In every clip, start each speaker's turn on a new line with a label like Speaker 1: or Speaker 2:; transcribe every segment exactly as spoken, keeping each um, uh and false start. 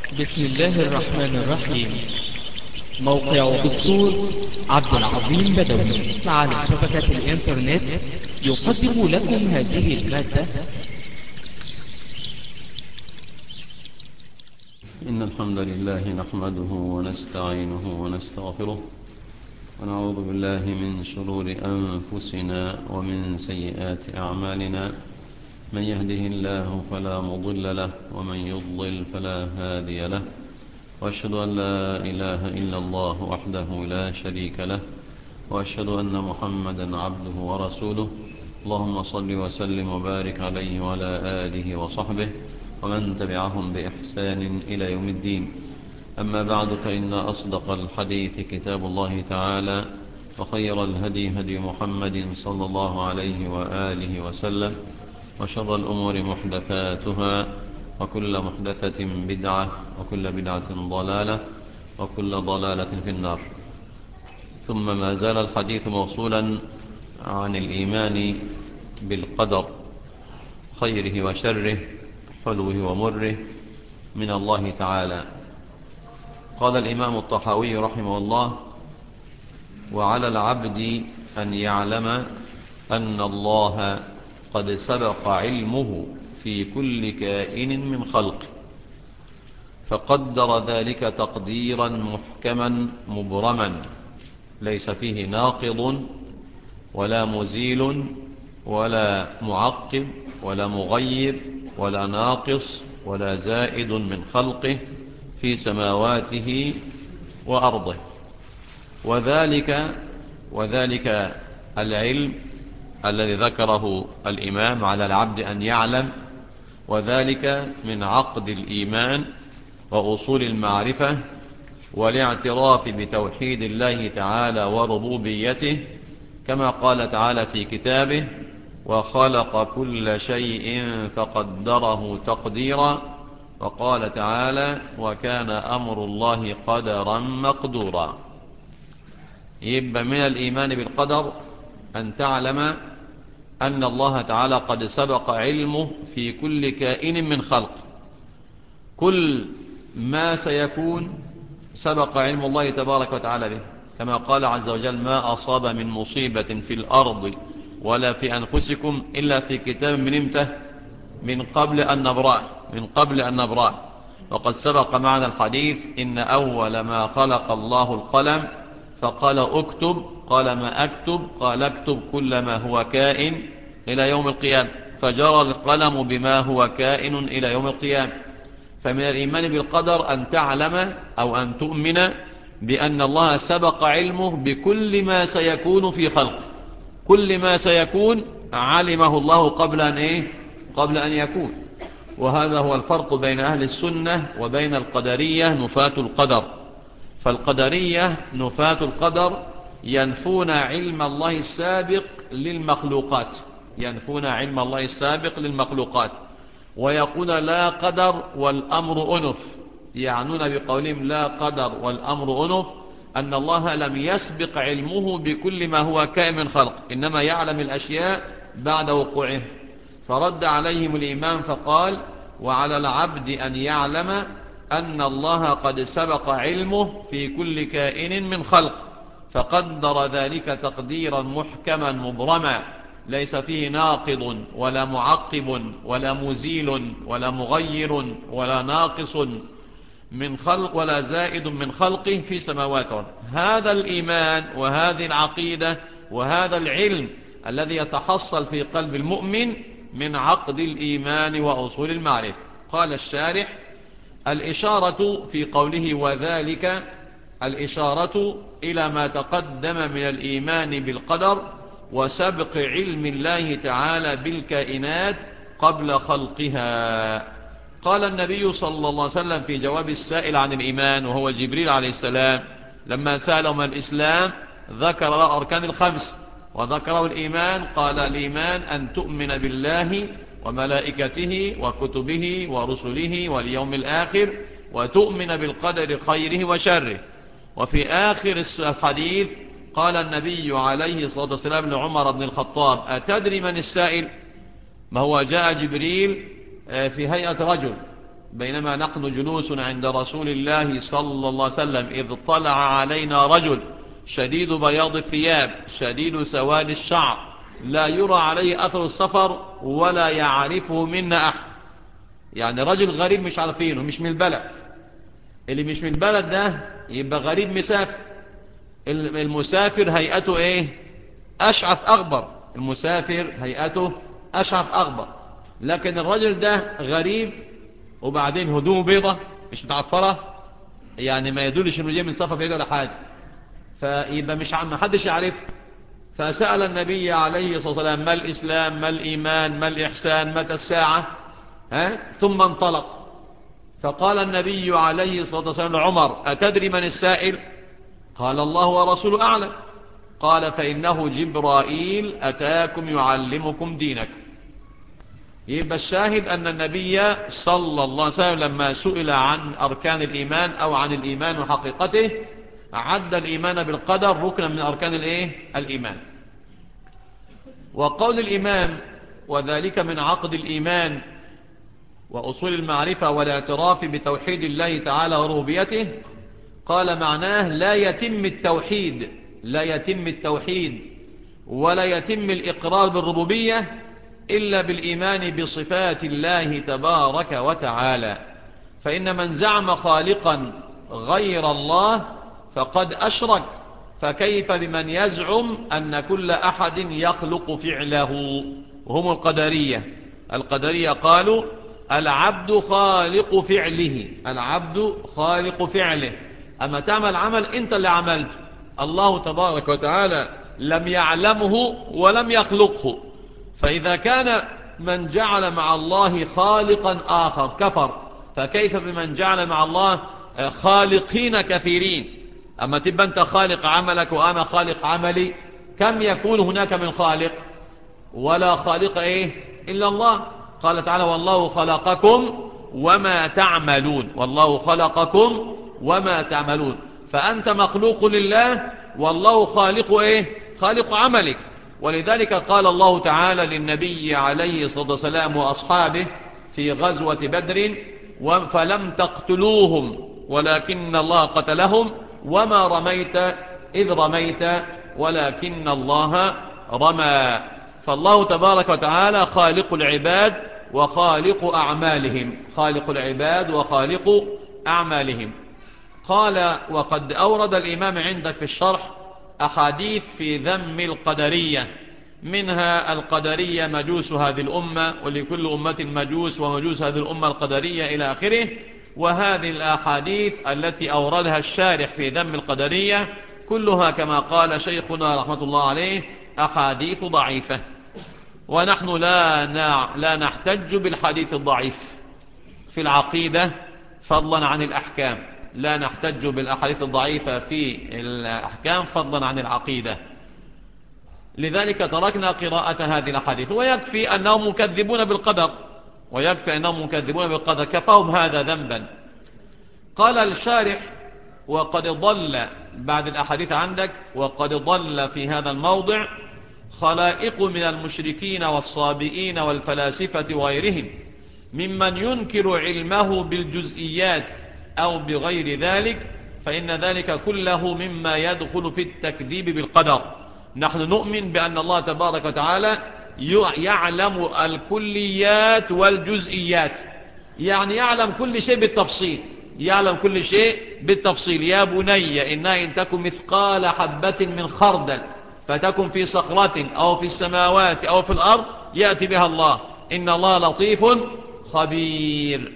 Speaker 1: بسم الله الرحمن الرحيم. موقع دكتور عبد العظيم بدوي على شبكة الإنترنت يقدم لكم هذه المادة.
Speaker 2: إن الحمد لله نحمده ونستعينه ونستغفره ونعوذ بالله من شرور أنفسنا ومن سيئات أعمالنا. من يهده الله فلا مضل له ومن يضلل فلا هادي له، وأشهد أن لا إله إلا الله وحده لا شريك له، وأشهد أن محمدا عبده ورسوله. اللهم صل وسلم وبارك عليه وعلى آله وصحبه ومن تبعهم بإحسان إلى يوم الدين. أما بعد، فإن أصدق الحديث كتاب الله تعالى، وخير الهدي هدي محمد صلى الله عليه وآله وسلم، وشر الأمور محدثاتها، وكل محدثة بدعة، وكل بدعة ضلالة، وكل ضلالة في النار. ثم ما زال الحديث موصولا عن الإيمان بالقدر، خيره وشره، حلوه ومره، من الله تعالى. قال الإمام الطحاوي رحمه الله: وعلى العبد أن يعلم أن الله قد سبق علمه في كل كائن من خلقه، فقدر ذلك تقديرا محكما مبرما، ليس فيه ناقض ولا مزيل ولا معقب ولا مغير ولا ناقص ولا زائد من خلقه في سماواته وأرضه. وذلك وذلك العلم الذي ذكره الإمام على العبد أن يعلم، وذلك من عقد الإيمان وأصول المعرفة والاعتراف بتوحيد الله تعالى وربوبيته، كما قال تعالى في كتابه: وخلق كل شيء فقدره تقديرا. وقال تعالى: وكان أمر الله قدرا مقدورا. يبقى من الإيمان بالقدر أن تعلم أن الله تعالى قد سبق علمه في كل كائن من خلق. كل ما سيكون سبق علم الله تبارك وتعالى به، كما قال عز وجل: ما أصاب من مصيبة في الأرض ولا في أنفسكم إلا في كتاب من امتى؟ من قبل أن نبرأه من قبل أن نبرأه وقد سبق معنا الحديث: إن أول ما خلق الله القلم فقال اكتب، قال ما أكتب؟ قال اكتب كل ما هو كائن إلى يوم القيامة، فجرى القلم بما هو كائن إلى يوم القيامة. فمن الإيمان بالقدر أن تعلم أو أن تؤمن بأن الله سبق علمه بكل ما سيكون في خلقه. كل ما سيكون علمه الله قبل أن إيه؟ قبل أن يكون. وهذا هو الفرق بين أهل السنة وبين القدرية نفاة القدر. فالقدرية نفاة القدر ينفون علم الله السابق للمخلوقات ينفون علم الله السابق للمخلوقات ويقول لا قدر والأمر أنف. يعنون بقولهم لا قدر والأمر أنف أن الله لم يسبق علمه بكل ما هو كائن من خلق، إنما يعلم الأشياء بعد وقوعه. فرد عليهم الإمام فقال: وعلى العبد أن يعلم أن الله قد سبق علمه في كل كائن من خلق، فقدر ذلك تقديرا محكما مبرما، ليس فيه ناقض ولا معقب ولا مزيل ولا مغير ولا ناقص من خلق ولا زائد من خلقه في سماواته. هذا الإيمان وهذه العقيدة وهذا العلم الذي يتحصل في قلب المؤمن من عقد الإيمان وأصول المعرفة. قال الشارح: الإشارة في قوله وذلك الإشارة إلى ما تقدم من الإيمان بالقدر وسبق علم الله تعالى بالكائنات قبل خلقها. قال النبي صلى الله عليه وسلم في جواب السائل عن الإيمان، وهو جبريل عليه السلام، لما سأله ما الإسلام ذكر له أركان الخمس وذكره الإيمان. قال: الإيمان أن تؤمن بالله وملائكته وكتبه ورسله واليوم الآخر، وتؤمن بالقدر خيره وشره. وفي آخر الحديث قال النبي عليه الصلاة والسلام لعمر بن الخطاب: أتدري من السائل؟ ما هو جاء جبريل في هيئة رجل بينما نحن جلوس عند رسول الله صلى الله عليه وسلم إذ طلع علينا رجل شديد بياض الثياب شديد سواد الشعر لا يرى عليه أثر السفر ولا يعرفه منا أحد. يعني رجل غريب مش عارفينه، مش من البلد. اللي مش من البلد ده يبقى غريب مسافر. المسافر هيئته ايه؟ أشعث أغبر. المسافر هيئته أشعث أغبر. لكن الرجل ده غريب وبعدين هدومه بيضة مش متعفرة، يعني ما يدلش انه جاي من سفر بعيد ولا حاجة، فيبقى مش عم حدش يعرف. فسأل النبي عليه الصلاة والسلام ما الإسلام ما الإيمان ما الإحسان متى الساعة، ها؟ ثم انطلق. فقال النبي عليه الصلاة والسلام لعمر أتدري من السائل؟ قال الله ورسوله أعلم. قال فإنه جبرائيل أتاكم يعلمكم دينكم. يبقى الشاهد أن النبي صلى الله عليه وسلم لما سئل عن أركان الإيمان أو عن الإيمان وحقيقته عد الإيمان بالقدر ركنا من أركان الإيه؟ الإيمان. وقول الإمام وذلك من عقد الإيمان وأصول المعرفة والاعتراف بتوحيد الله تعالى وربوبيته، قال معناه لا يتم التوحيد لا يتم التوحيد ولا يتم الإقرار بالربوبية إلا بالإيمان بصفات الله تبارك وتعالى. فإن من زعم خالقا غير الله فقد أشرك، فكيف بمن يزعم أن كل أحد يخلق فعله؟ وهم القدرية. القدرية قالوا العبد خالق فعله، العبد خالق فعله. أما تعمل عمل أنت اللي عملته، الله تبارك وتعالى لم يعلمه ولم يخلقه. فإذا كان من جعل مع الله خالقا آخر كفر، فكيف بمن جعل مع الله خالقين كثيرين؟ أما تبقى أنت خالق عملك وأنا خالق عملي، كم يكون هناك من خالق؟ ولا خالق إيه إلا الله. قال تعالى والله خلقكم وما تعملون، والله خلقكم وما تعملون. فأنت مخلوق لله والله خالق إيه؟ خالق عملك. ولذلك قال الله تعالى للنبي عليه الصلاة والسلام وأصحابه في غزوة بدر فلم تقتلوهم ولكن الله قتلهم وما رميت إذ رميت ولكن الله رمى. فالله تبارك وتعالى خالق العباد وخالق أعمالهم، خالق العباد وخالق أعمالهم. قال وقد أورد الإمام عندك في الشرح أحاديث في ذم القدرية، منها القدرية مجوس هذه الأمة ولكل أمة مجوس ومجوس هذه الأمة القدرية إلى آخره. وهذه الأحاديث التي أوردها الشارح في ذم القدرية كلها كما قال شيخنا رحمة الله عليه أحاديث ضعيفة، ونحن لا لا نحتج بالحديث الضعيف في العقيدة فضلا عن الأحكام، لا نحتج بالأحاديث الضعيفة في الأحكام فضلا عن العقيدة. لذلك تركنا قراءة هذه الأحاديث. ويكفي أنهم مكذبون بالقدر، ويكفي أنهم مكذبون بالقدر، كفاهم هذا ذنبا. قال الشارح وقد ضل بعد الأحاديث عندك وقد ضل في هذا الموضع خلائق من المشركين والصابئين والفلاسفة وغيرهم ممن ينكر علمه بالجزئيات أو بغير ذلك، فإن ذلك كله مما يدخل في التكذيب بالقدر. نحن نؤمن بأن الله تبارك وتعالى يعلم الكليات والجزئيات، يعني يعلم كل شيء بالتفصيل، يعلم كل شيء بالتفصيل. يا بني إنها إن تكن مثقال حبة من خردل فتكن في صخرة أو في السماوات أو في الأرض يأتي بها الله إن الله لطيف خبير.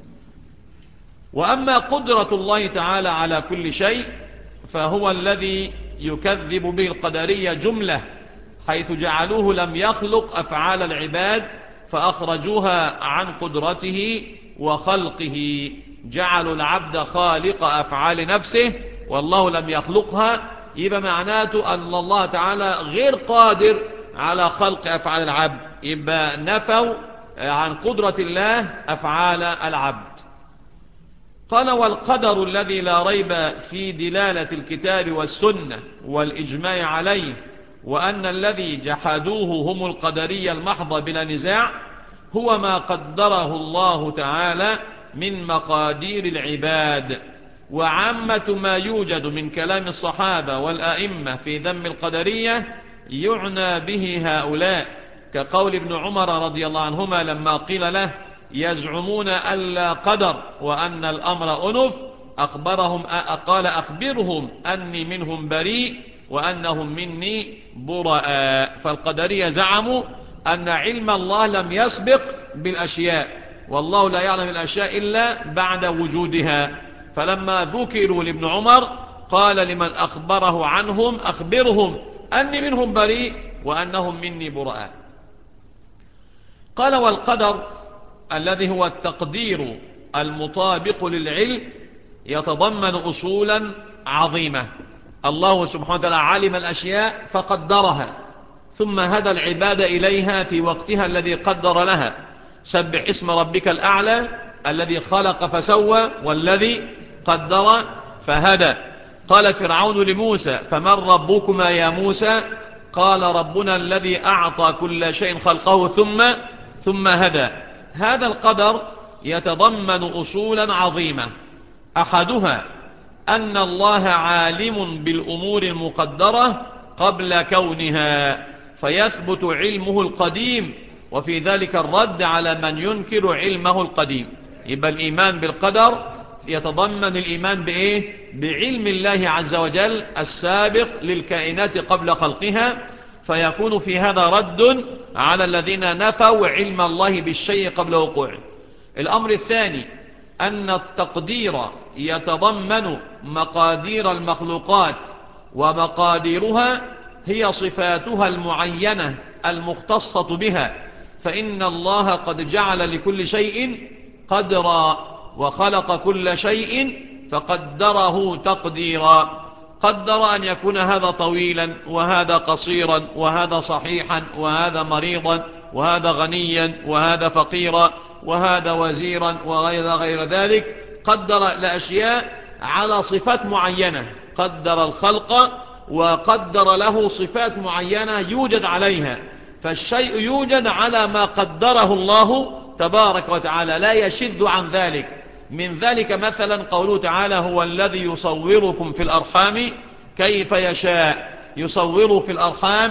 Speaker 2: وأما قدرة الله تعالى على كل شيء فهو الذي يكذب به القدرية جملة، حيث جعلوه لم يخلق أفعال العباد فأخرجوها عن قدرته وخلقه. جعلوا العبد خالق أفعال نفسه والله لم يخلقها، يبقى معناته أن الله تعالى غير قادر على خلق أفعال العبد، يبقى نفوا عن قدرة الله أفعال العبد. قال والقدر الذي لا ريب في دلالة الكتاب والسنة والإجماع عليه، وأن الذي جحدوه هم القدرية المحضة بلا نزاع، هو ما قدره الله تعالى من مقادير العباد. وعامة ما يوجد من كلام الصحابة والآئمة في ذم القدرية يعنى به هؤلاء، كقول ابن عمر رضي الله عنهما لما قيل له يزعمون ألا قدر وأن الأمر أنف، أخبرهم قال أخبرهم أني منهم بريء وأنهم مني براء. فالقدرية زعموا أن علم الله لم يسبق بالأشياء، والله لا يعلم الأشياء إلا بعد وجودها. فلما ذكروا لابن عمر قال لمن أخبره عنهم أخبرهم أني منهم بريء وأنهم مني براء. قال والقدر الذي هو التقدير المطابق للعلم يتضمن أصولا عظيمة. الله سبحانه وتعالى علم الأشياء فقدرها، ثم هدى العباد إليها في وقتها الذي قدر لها. سبح اسم ربك الأعلى الذي خلق فسوى والذي قدر فهدى. قال فرعون لموسى فمن ربكما يا موسى؟ قال ربنا الذي أعطى كل شيء خلقه ثم ثم هدى. هذا القدر يتضمن أصولا عظيمة، أحدها أن الله عالم بالأمور المقدرة قبل كونها، فيثبت علمه القديم، وفي ذلك الرد على من ينكر علمه القديم. يبقى الإيمان بالقدر يتضمن الإيمان بإيه؟ بعلم الله عز وجل السابق للكائنات قبل خلقها، فيكون في هذا رد على الذين نفوا علم الله بالشيء قبل وقوعه. الأمر الثاني أن التقدير يتضمن مقادير المخلوقات، ومقاديرها هي صفاتها المعينة المختصة بها، فإن الله قد جعل لكل شيء قدرا وخلق كل شيء فقدره تقديرا. قدر أن يكون هذا طويلا وهذا قصيرا، وهذا صحيحا وهذا مريضا، وهذا غنيا وهذا فقيرا، وهذا وزيرا وغير غير ذلك. قدر الأشياء على صفات معينة، قدر الخلق وقدر له صفات معينة يوجد عليها، فالشيء يوجد على ما قدره الله تبارك وتعالى لا يشذ عن ذلك. من ذلك مثلا قوله تعالى هو الذي يصوركم في الأرحام كيف يشاء. يصور في الأرحام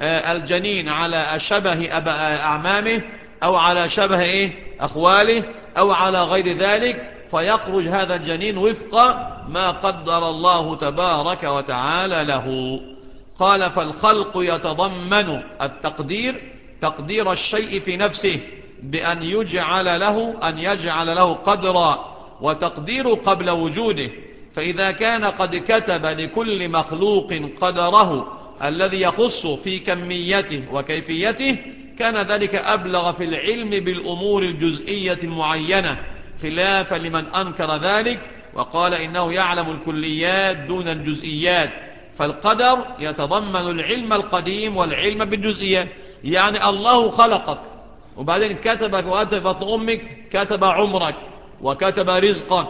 Speaker 2: الجنين على شبه أعمامه أو على شبه إيه؟ أخواله أو على غير ذلك، فيخرج هذا الجنين وفق ما قدر الله تبارك وتعالى له. قال فالخلق يتضمن التقدير، تقدير الشيء في نفسه بأن يجعل له أن يجعل له قدرا، وتقدير قبل وجوده. فإذا كان قد كتب لكل مخلوق قدره الذي يخص في كميته وكيفيته، كان ذلك أبلغ في العلم بالأمور الجزئية المعينة، خلافا لمن أنكر ذلك وقال إنه يعلم الكليات دون الجزئيات. فالقدر يتضمن العلم القديم والعلم بالجزئيات. يعني الله خلقك وبعدين كتب في وقت بطن أمك، كتب عمرك وكتب رزقك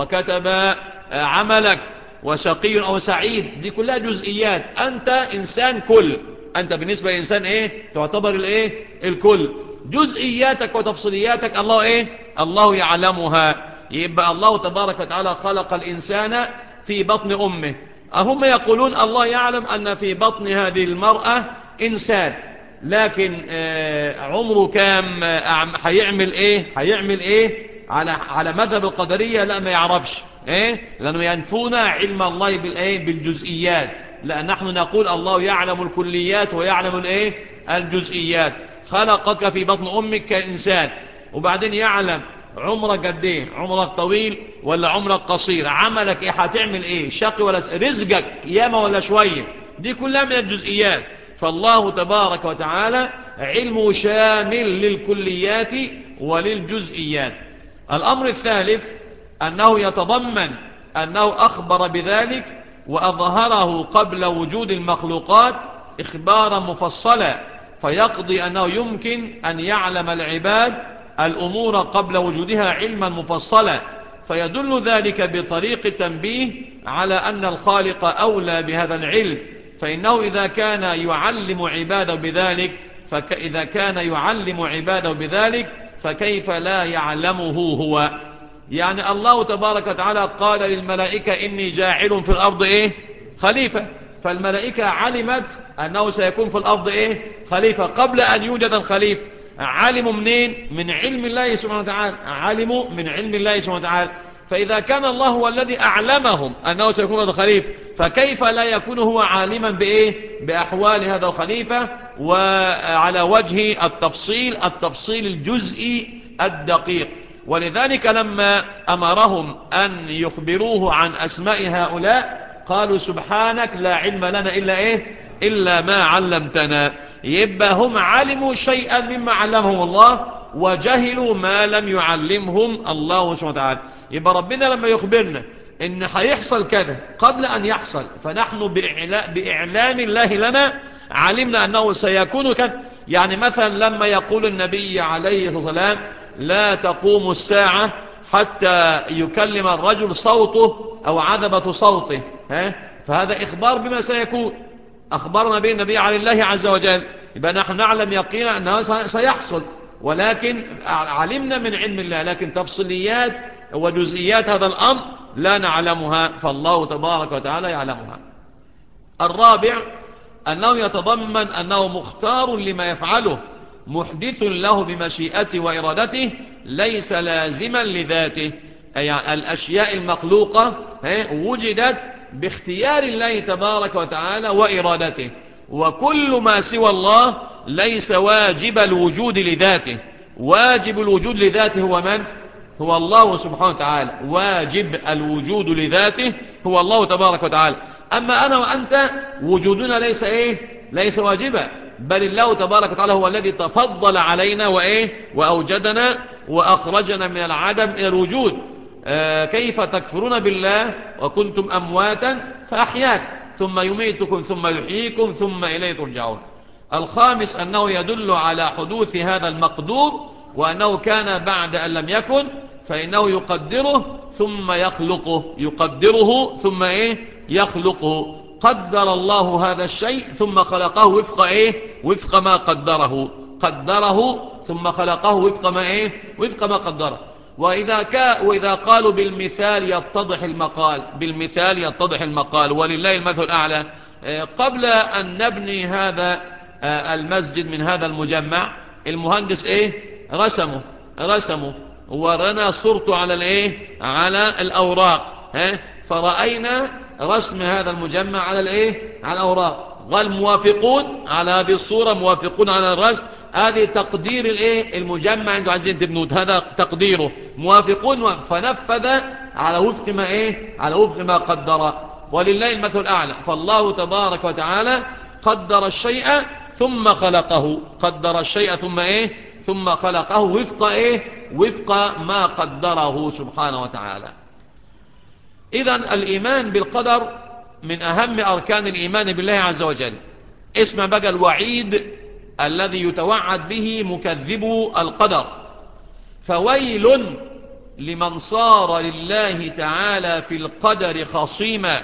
Speaker 2: وكتب عملك وشقي أو سعيد، دي كلها جزئيات. أنت إنسان كل، أنت بالنسبة لإنسان إيه؟ تعتبر الإيه؟ الكل. جزئياتك وتفصيلياتك الله إيه؟ الله يعلمها. يبقى الله تبارك وتعالى خلق الإنسان في بطن أمه. هم يقولون الله يعلم أن في بطن هذه المرأة إنسان، لكن عمره كام، هيعمل إيه هيعمل إيه على على مذهب القدرية لا ما يعرفش إيه، لأنه ينفون علم الله بالإيه بالجزئيات. لأن نحن نقول الله يعلم الكليات ويعلم الإيه الجزئيات. خلقك في بطن أمك كإنسان، وبعدين يعلم عمرك قد ايه، عمرك طويل ولا عمرك قصير، عملك ايه، هتعمل ايه، شقي ولا س... رزقك ياما ولا شوية، دي كلها من الجزئيات. فالله تبارك وتعالى علمه شامل للكليات وللجزئيات. الأمر الثالث أنه يتضمن أنه أخبر بذلك وأظهره قبل وجود المخلوقات إخبارا مفصلا، فيقضي أنه يمكن أن يعلم العباد الأمور قبل وجودها علما مفصلا، فيدل ذلك بطريق التنبيه على أن الخالق أولى بهذا العلم. فإنه إذا كان يعلم عباده بذلك فإذا كان يعلم عباده بذلك فكيف لا يعلمه هو. يعني الله تبارك وتعالى قال للملائكة إني جاعل في الأرض إيه خليفة، فالملائكة علمت أنه سيكون في الأرض إيه خليفة قبل أن يوجد الخليفة. علموا منين؟ من علم الله سبحانه وتعالى، علموا من علم الله سبحانه وتعالى. فإذا كان الله هو الذي أعلمهم أنه سيكون هذا الخليفة، فكيف لا يكون هو عالما بإيه؟ بأحوال هذا الخليفة وعلى وجه التفصيل التفصيل الجزئي الدقيق. ولذلك لما أمرهم أن يخبروه عن أسماء هؤلاء قالوا سبحانك لا علم لنا إلا إيه إلا ما علمتنا. يبقى هم علموا شيئا مما علمهم الله وجهلوا ما لم يعلمهم الله سبحانه وتعالى. يبقى ربنا لما يخبرنا إن هيحصل كذا قبل أن يحصل، فنحن بإعلام الله لنا علمنا أنه سيكون كذا. يعني مثلا لما يقول النبي عليه الصلاة والسلام لا تقوم الساعة حتى يكلم الرجل صوته أو عذبة صوته، ها؟ فهذا إخبار بما سيكون، أخبرنا به النبي على الله عز وجل. يبقى نحن نعلم يقينا أنه سيحصل، ولكن علمنا من علم الله، لكن تفصيليات وجزئيات هذا الأمر لا نعلمها، فالله تبارك وتعالى يعلمها. الرابع أنه يتضمن أنه مختار لما يفعله، محدث له بمشيئته وإرادته، ليس لازما لذاته. أي الأشياء المخلوقة وجدت باختيار الله تبارك وتعالى وإرادته، وكل ما سوى الله ليس واجب الوجود لذاته. واجب الوجود لذاته هو من؟ هو الله سبحانه وتعالى. واجب الوجود لذاته هو الله تبارك وتعالى. أما أنا وأنت وجودنا ليس إيه؟ ليس واجبا، بل الله تبارك وتعالى هو الذي تفضل علينا وإيه؟ وأوجدنا وأخرجنا من العدم إلى الوجود. آه كيف تكفرون بالله وكنتم أمواتا فأحياكم ثم يميتكم ثم يحييكم ثم إليه ترجعون. الخامس أنه يدل على حدوث هذا المقدور، وأنه كان بعد أن لم يكن، فإنه يقدره ثم يخلقه، يقدره ثم إيه؟ يخلقه. قدر الله هذا الشيء ثم خلقه وفق إيه؟ وفق ما قدره. قدره ثم خلقه وفق ما إيه؟ وفق ما قدره. وإذا, كا وإذا قالوا بالمثال يتضح المقال، بالمثال يتضح المقال، ولله المثل الأعلى. قبل أن نبني هذا المسجد من هذا المجمع، المهندس إيه؟ رسمه رسمه ورنا صورته على الإيه؟ على الأوراق، ها؟ فرأينا رسم هذا المجمع على الإيه؟ على الأوراق. قال موافقون على هذه الصورة، موافقون على الرسم، هذه تقدير الإيه؟ المجمع انتوا عايزين تبنوه، هذا تقديره، موافقون، فنفذ على وفق ما إيه؟ على وفق ما قدر. ولله المثل الأعلى. فالله تبارك وتعالى قدر الشيء ثم خلقه، قدر الشيء ثم إيه؟ ثم خلقه وفق إيه؟ وفق ما قدره سبحانه وتعالى. إذن الإيمان بالقدر من أهم أركان الإيمان بالله عز وجل. اسم بقى الوعيد الذي يتوعد به مكذبو القدر. فويل لمن صار لله تعالى في القدر خصيما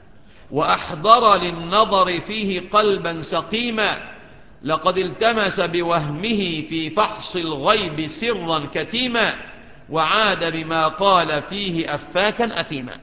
Speaker 2: وأحضر للنظر فيه قلبا سقيما، لقد التمس بوهمه في فحص الغيب سرا كتيما، وعاد بما قال فيه أفاكا أثيما.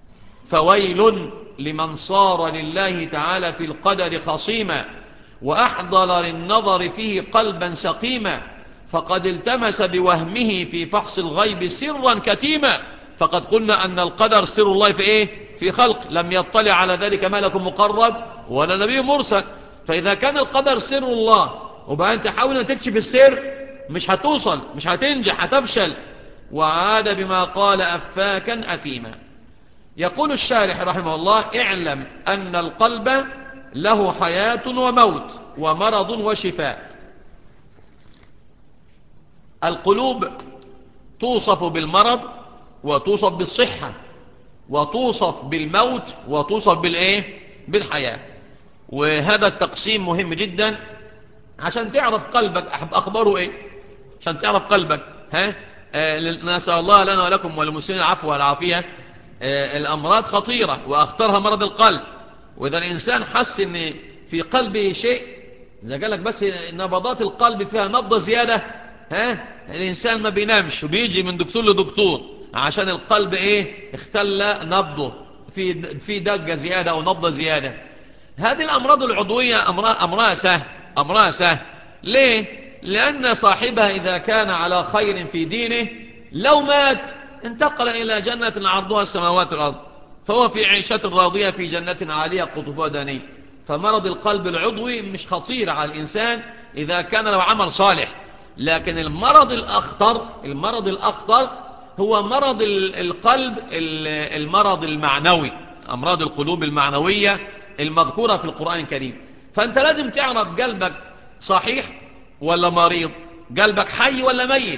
Speaker 2: فويل لمن صار لله تعالى في القدر خصيما وأحضر للنظر فيه قلبا سقيما، فقد التمس بوهمه في فحص الغيب سرا كتيما. فقد قلنا أن القدر سر الله في إيه؟ في خلق، لم يطلع على ذلك ملك مقرب ولا نبي مرسل. فإذا كان القدر سر الله وبقى أنت حاول أن تكشف السر، مش هتوصل، مش هتنجح، هتفشل. وعاد بما قال أفاكا أثيما. يقول الشارح رحمه الله: اعلم أن القلب له حياة وموت ومرض وشفاء. القلوب توصف بالمرض وتوصف بالصحة وتوصف بالموت وتوصف بالإيه؟ بالحياة. وهذا التقسيم مهم جدا عشان تعرف قلبك أخباره إيه، عشان تعرف قلبك. ها آه نسأل الله لنا ولكم وللمسلمين العفو والعافية. آه الأمراض خطيرة وأخطرها مرض القلب. وإذا الإنسان حس إن في قلبه شيء، إذا قال لك بس نبضات القلب فيها نبضة زيادة، ها الإنسان ما بينامش وبيجي من دكتور لدكتور عشان القلب ايه اختل نبضه، في في دقة زيادة او نبضة زيادة. هذه الامراض العضوية امرها, أمرها سهل امرها سهل ليه؟ لان صاحبها اذا كان على خير في دينه لو مات انتقل الى جنة عرضها السماوات والارض، فهو في عيشة راضية في جنة عالية قطوفها دانية. فمرض القلب العضوي مش خطير على الانسان اذا كان له عمل صالح. لكن المرض الاخطر المرض الاخطر هو مرض القلب، المرض المعنوي، أمراض القلوب المعنوية المذكورة في القرآن الكريم. فأنت لازم تعرف قلبك صحيح ولا مريض، قلبك حي ولا ميت.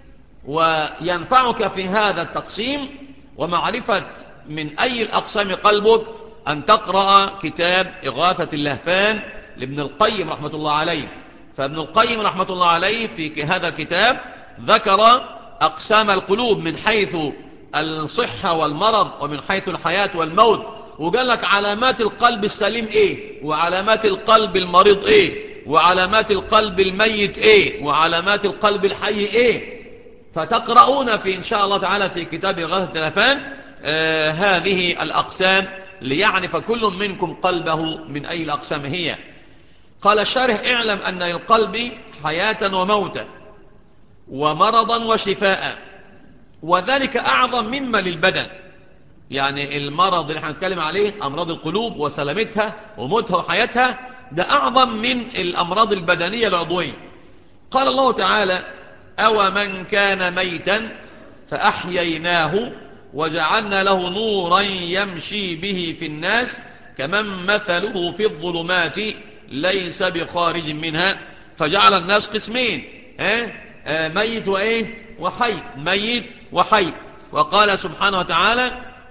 Speaker 2: وينفعك في هذا التقسيم ومعرفة من أي الأقسام قلبك أن تقرأ كتاب إغاثة اللهفان لابن القيم رحمة الله عليه. فابن القيم رحمة الله عليه في هذا الكتاب ذكر أقسام القلوب من حيث الصحة والمرض ومن حيث الحياة والموت، وقال لك علامات القلب السليم ايه، وعلامات القلب المريض ايه، وعلامات القلب الميت ايه، وعلامات القلب الحي ايه. فتقرؤون في إن شاء الله تعالى في كتاب إغاثة اللهفان آه هذه الأقسام ليعرف كل منكم قلبه من أي الأقسام هي. قال الشارح: اعلم أن للقلب حياة وموتا ومرضا وشفاء، وذلك أعظم مما للبدن. يعني المرض اللي احنا نتكلم عليه أمراض القلوب وسلامتها وموتها وحياتها ده أعظم من الأمراض البدنية العضوية. قال الله تعالى: أو من كان ميتا فأحييناه وجعلنا له نورا يمشي به في الناس كمن مثله في الظلمات ليس بخارج منها. فجعل الناس قسمين، اه؟ اه ميت وإيه وحي، ميت وحي. وقال سبحانه وتعالى: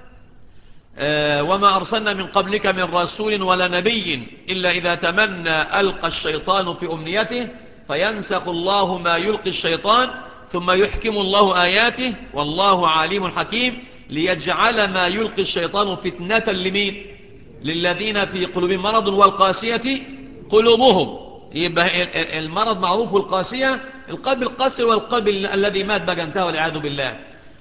Speaker 2: اه وما أرسلنا من قبلك من رسول ولا نبي إلا إذا تمنى ألقى الشيطان في أمنيته فينسخ الله ما يلقي الشيطان ثم يحكم الله آياته والله عليم حكيم ليجعل ما يلقي الشيطان فتنة لمين؟ للذين في قلوبهم مرض والقاسية قلوبهم. يبقى المرض معروف، والقاسية القلب القاسي والقلب الذي مات بقى انتهى والعياذ بالله.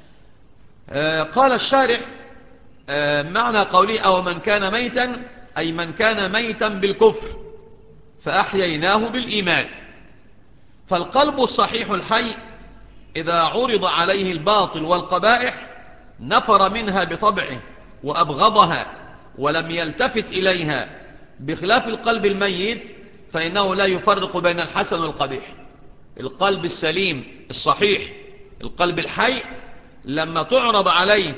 Speaker 2: آه قال الشارح: آه معنى قوله أو من كان ميتا أي من كان ميتا بالكفر فأحييناه بالإيمان. فالقلب الصحيح الحي إذا عرض عليه الباطل والقبائح نفر منها بطبعه وأبغضها ولم يلتفت إليها، بخلاف القلب الميت فإنه لا يفرق بين الحسن والقبيح. القلب السليم الصحيح القلب الحي لما تعرض عليه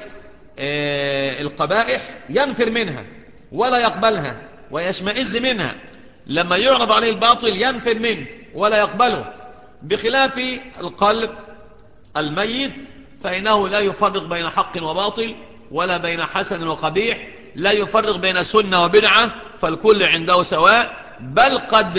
Speaker 2: القبائح ينفر منها ولا يقبلها ويشمئز منها، لما يعرض عليه الباطل ينفر منه ولا يقبله، بخلاف القلب الميت فإنه لا يفرق بين حق وباطل ولا بين حسن وقبيح، لا يفرق بين سنة وبدعة، فالكل عنده سواء، بل قد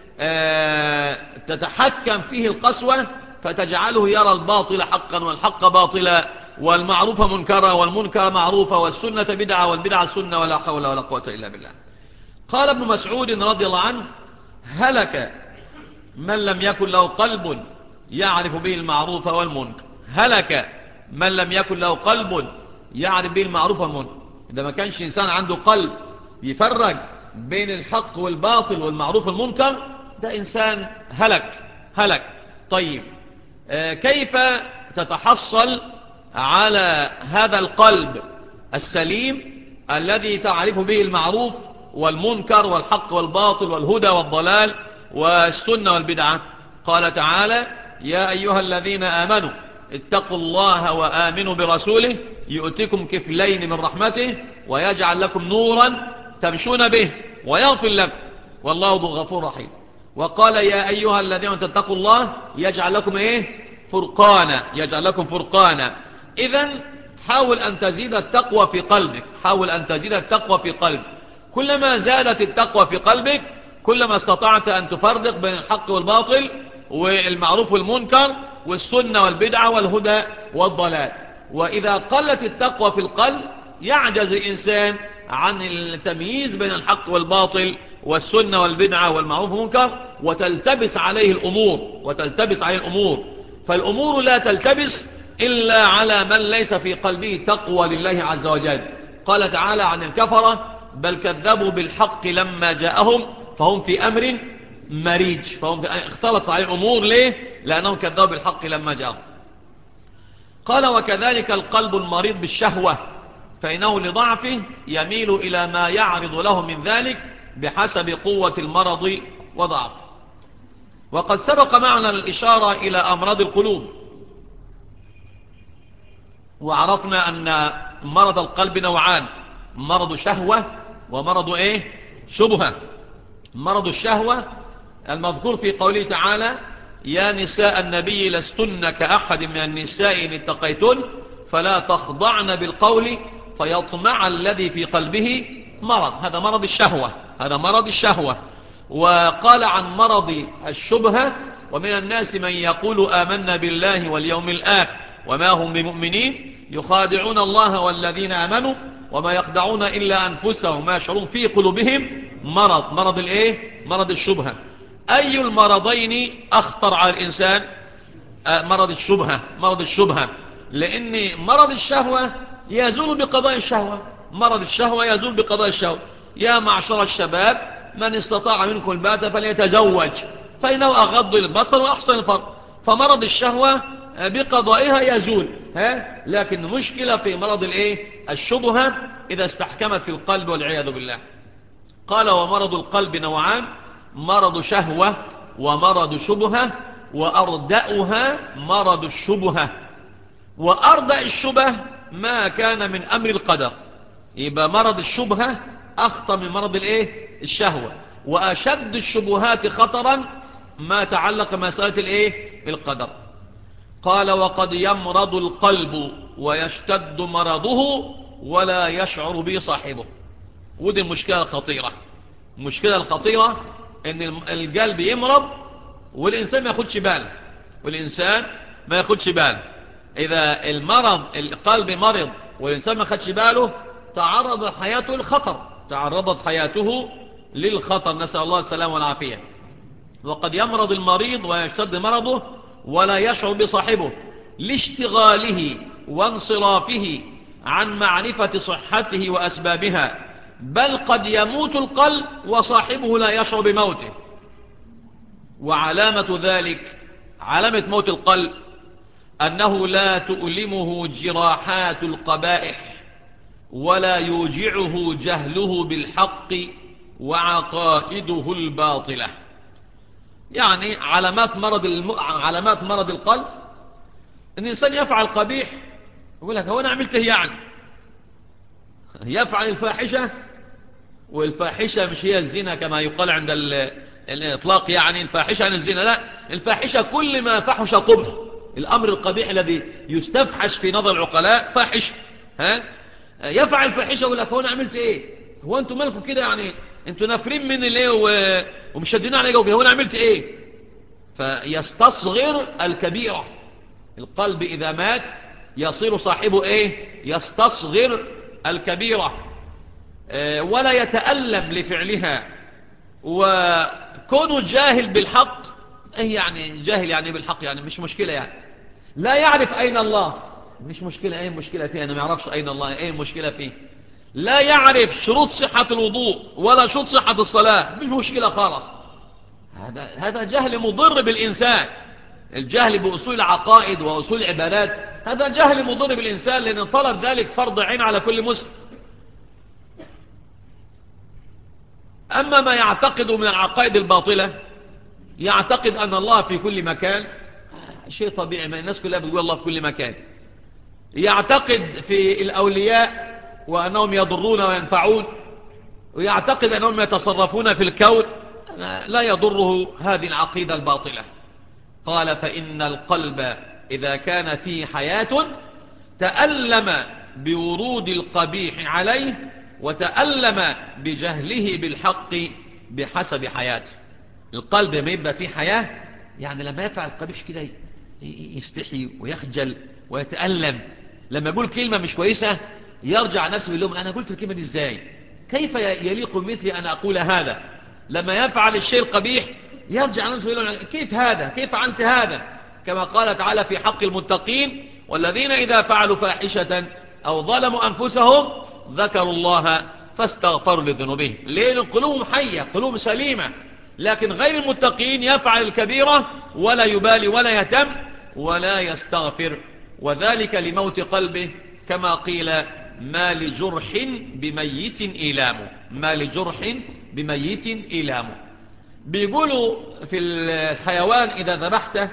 Speaker 2: تتحكم فيه القسوة فتجعله يرى الباطل حقا والحق باطلا والمعروف منكرا والمنكر معروفا والسنة بدعة والبدعة سنة ولا حول ولا قوة إلا بالله. قال ابن مسعود رضي الله عنه: هلك من لم يكن له قلب يعرف به المعروف والمنكر. هلك من لم يكن له قلب يعرف به المعروف والمنكر. إذا ما كانش إنسان عنده قلب يفرق بين الحق والباطل والمعروف والمنكر ده إنسان هلك هلك. طيب آه كيف تتحصل على هذا القلب السليم الذي تعرف به المعروف والمنكر والحق والباطل والهدى والضلال والسنة والبدعة؟ قال تعالى: يا أيها الذين آمنوا اتقوا الله وآمنوا برسوله يؤتكم كفلين من رحمته ويجعل لكم نورا تمشون به ويغفر لكم والله ذو غفور رحيم. وقال: يا أيها الذين تتقوا الله يجعل لكم إيه؟ فرقانا، يجعل لكم فرقانا. إذن حاول أن تزيد التقوى في قلبك، حاول أن تزيد التقوى في قلبك. كلما زادت التقوى في قلبك كلما استطعت أن تفرق بين الحق والباطل والمعروف والمنكر والسنة والبدعة والهدى والضلال. وإذا قلت التقوى في القلب يعجز الإنسان عن التمييز بين الحق والباطل والسنة والبدعة والمعروف والمنكر، وتلتبس عليه الأمور وتلتبس عليه الأمور فالأمور لا تلتبس إلا على من ليس في قلبه تقوى لله عز وجل. قال تعالى عن الكفرة: بل كذبوا بالحق لما جاءهم فهم في أمر مريج. فهم في اختلط عليهم الأمور. ليه؟ لأنهم كذبوا بالحق لما جاءهم. قال: وكذلك القلب المريض بالشهوة، فإنه لضعفه يميل إلى ما يعرض له من ذلك بحسب قوة المرض وضعفه. وقد سبق معنا الإشارة إلى أمراض القلوب، وعرفنا أن مرض القلب نوعان: مرض شهوة ومرض إيه؟ شبهة. مرض الشهوة المذكور في قوله تعالى: يا نساء النبي لستن كأحد من النساء إن اتقيتن فلا تخضعن بالقول فيطمع الذي في قلبه مرض. هذا مرض الشهوة، هذا مرض الشهوة. وقال عن مرض الشبهة: ومن الناس من يقول آمنا بالله واليوم الآخر وما هم بمؤمنين يخادعون الله والذين آمنوا وما يخدعون إلا أنفسهم ما يشعرون في قلوبهم مرض. مرض الإيه؟ مرض الشبهة. أي المرضين أخطر على الإنسان؟ آه مرض الشبهة. مرض الشبهة لأن مرض الشهوة يزول بقضاء الشهوة. مرض الشهوة يزول بقضاء الشهوة. يا معشر الشباب من استطاع منكم الباءة فليتزوج فإنه أغض البصر وأحسن الفرج. فمرض الشهوة بقضائها يزول. ها؟ لكن مشكلة في مرض الإيه؟ الشبهة إذا استحكمت في القلب والعياذ بالله. قال: ومرض القلب نوعان: مرض شهوة ومرض شبهة، وأردأها مرض الشبهة. وأردأ الشبه ما كان من أمر القدر. يبقى مرض الشبهة أخطر من مرض الإيه؟ الشهوة. وأشد الشبهات خطرا ما تعلق مسألة الإيه؟ القدر. قال: وقد يمرض القلب ويشتد مرضه ولا يشعر به صاحبه. ودي المشكلة الخطيرة. المشكلة الخطيرة ان القلب يمرض والإنسان ما ياخدش باله، والإنسان ما ياخدش باله. إذا المرض القلب مرض والإنسان ما خدش باله تعرض حياته للخطر، تعرضت حياته للخطر، نسأل الله السلامة والعافية. وقد يمرض المريض ويشتد مرضه ولا يشعر بصاحبه لاشتغاله وانصرافه عن معرفة صحته وأسبابها، بل قد يموت القلب وصاحبه لا يشعر بموته. وعلامة ذلك، علامة موت القلب، أنه لا تؤلمه جراحات القبائح ولا يوجعه جهله بالحق وعقائده الباطلة. يعني علامات مرض الم... علامات مرض القلب ان الانسان يفعل قبيح يقول لك هو انا عملت ايه يعني؟ يفعل الفاحشه، والفاحشه مش هي الزنا كما يقال عند ال... الاطلاق، يعني الفاحشه عن الزنا، لا، الفاحشه كل ما فحش قبح. الامر القبيح الذي يستفحش في نظر العقلاء فاحش. ها يفعل الفاحشه يقول لك هو انا عملت ايه؟ هو انتوا مالكم كده يعني؟ انتوا نافرين من ليه و... ومشددين عليا وكده، هو انا عملت ايه؟ فيستصغر الكبيرة. القلب إذا مات يصير صاحبه إيه؟ يستصغر الكبيرة اه ولا يتألم لفعلها. وكونه جاهل بالحق، ايه يعني جاهل يعني بالحق؟ يعني مش مشكلة، يعني لا يعرف أين الله، مش مشكلة. ايه المشكلة فيه؟ أنا ما يعرفش أين الله، ايه المشكلة فيه؟ لا يعرف شروط صحة الوضوء ولا شروط صحة الصلاة، مش مشكلة خالص. هذا هذا جهل مضر بالإنسان. الجهل بأصول العقائد وأصول العبادات هذا جهل مضر بالإنسان، لأن طلب ذلك فرض عين على كل مسلم. أما ما يعتقد من العقائد الباطلة، يعتقد أن الله في كل مكان، شيء طبيعي، ما الناس كلها بتقول الله في كل مكان. يعتقد في الأولياء وأنهم يضرون وينفعون، ويعتقد أنهم يتصرفون في الكون، لا يضره هذه العقيدة الباطلة. قال: فإن القلب إذا كان فيه حياة تألم بورود القبيح عليه وتألم بجهله بالحق بحسب حياته. القلب لما يبقى فيه حياة، يعني لما يفعل القبيح كده يستحي ويخجل ويتألم. لما يقول كلمة مش كويسة يرجع نفسه باللوم، أنا قلت الكلمة دي إزاي؟ كيف يليق مثلي أن أقول هذا؟ لما يفعل الشيء القبيح يرجع نفسه باللوم، كيف هذا؟ كيف فعلت هذا؟ كما قال تعالى في حق المتقين: والذين إذا فعلوا فاحشة أو ظلموا أنفسهم ذكروا الله فاستغفروا لذنوبهم. ليه؟ قلوبهم حية، قلوبهم سليمة. لكن غير المتقين يفعل الكبيرة ولا يبالي ولا يهتم ولا يستغفر، وذلك لموت قلبه، كما قيل ما لجرح بميت إيلامه، ما لجرح بميت إيلامه. بيقولوا في الحيوان إذا ذبحته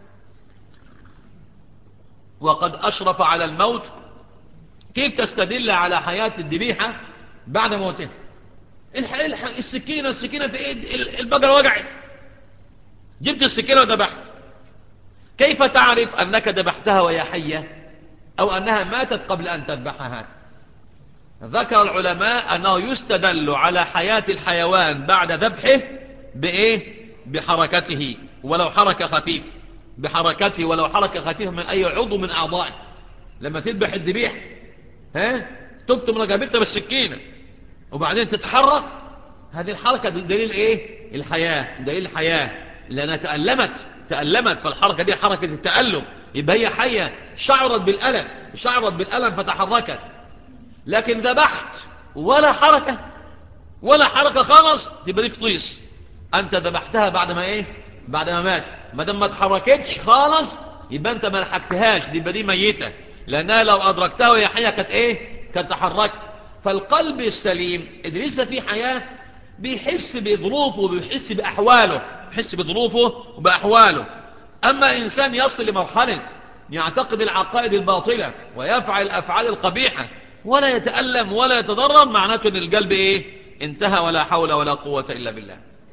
Speaker 2: وقد أشرف على الموت، كيف تستدل على حياة الذبيحة بعد موته؟ السكينة السكينة في ايد البقرة وقعت، جبت السكينة وذبحت، كيف تعرف أنك ذبحتها وهي حية أو أنها ماتت قبل أن تذبحها؟ ذكر العلماء أنه يستدل على حياة الحيوان بعد ذبحه بإيه؟ بحركته ولو حركة خفيفة، بحركته ولو حركة خفيفة من أي عضو من أعضائه. لما تذبح الذبيح ها تكتم رقبتها بالسكينة وبعدين تتحرك، هذه الحركة دليل إيه؟ الحياة، دليل الحياة، لأنها تألمت تألمت فالحركة دي حركة التألم، يبقى هي حية، شعرت بالألم شعرت بالألم فتحركت. لكن ذبحت ولا حركة ولا حركة خالص، تبقى دي فطيس، أنت ذبحتها بعد ما إيه؟ بعد ما مات. ما دام ما تحركتش خالص يبقى أنت ما لحقتهاش، يبقى دي ميتة، لأنها لو أدركتها وهي حية كانت إيه؟ كانت تحركت. فالقلب السليم إذا لسه في حياة بيحس بظروفه وبيحس بأحواله، بيحس بظروفه وبأحواله. أما إنسان يصل لمرحلة يعتقد العقائد الباطلة ويفعل الأفعال القبيحة ولا يتألم ولا يتضرر، معناته أن القلب إيه؟ انتهى، ولا حول ولا قوة إلا بالله.